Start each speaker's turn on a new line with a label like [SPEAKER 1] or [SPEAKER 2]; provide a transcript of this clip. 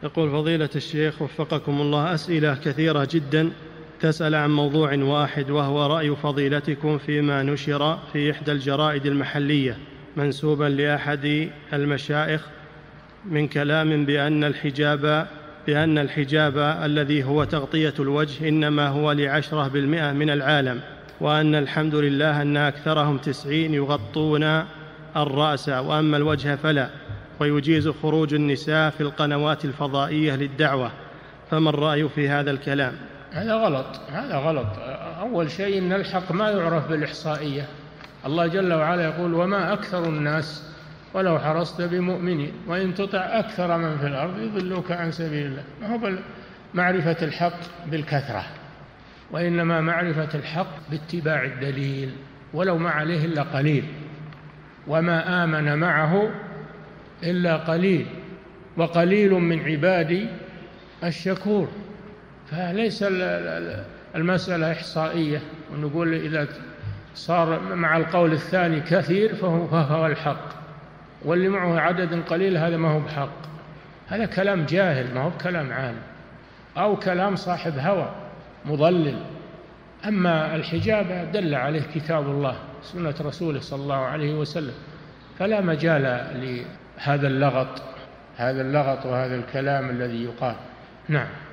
[SPEAKER 1] يقول فضيلة الشيخ وفقكم الله، أسئلة كثيرة جدا تسأل عن موضوع واحد، وهو رأي فضيلتكم فيما نشر في إحدى الجرائد المحلية منسوبا لأحد المشايخ من كلام بأن الحجاب الذي هو تغطية الوجه إنما هو ل10% من العالم، وأن الحمد لله أن أكثرهم 90 يغطون الرأس وأما الوجه فلا، ويجيز خروج النساء في القنوات الفضائية للدعوة، فما الرأي في هذا الكلام؟
[SPEAKER 2] هذا غلط. أول شيء إن الحق ما يعرف بالإحصائية. الله جل وعلا يقول وما أكثر الناس ولو حرصت بمؤمنين وإن تطع أكثر من في الأرض يضلوك عن سبيل الله. ما هو معرفة الحق بالكثرة، وإنما معرفة الحق باتباع الدليل ولو ما عليه إلا قليل، وما آمن معه إلا قليل، وقليل من عبادي الشكور. فليس المسألة إحصائية ونقول إذا صار مع القول الثاني كثير فهو الحق، واللي معه عدد قليل هذا ما هو بحق. هذا كلام جاهل، ما هو بكلام عالم أو كلام صاحب هوى مضلل. أما الحجاب دل عليه كتاب الله سنة رسوله صلى الله عليه وسلم، فلا مجال لهذا اللغط وهذا الكلام الذي يقال. نعم.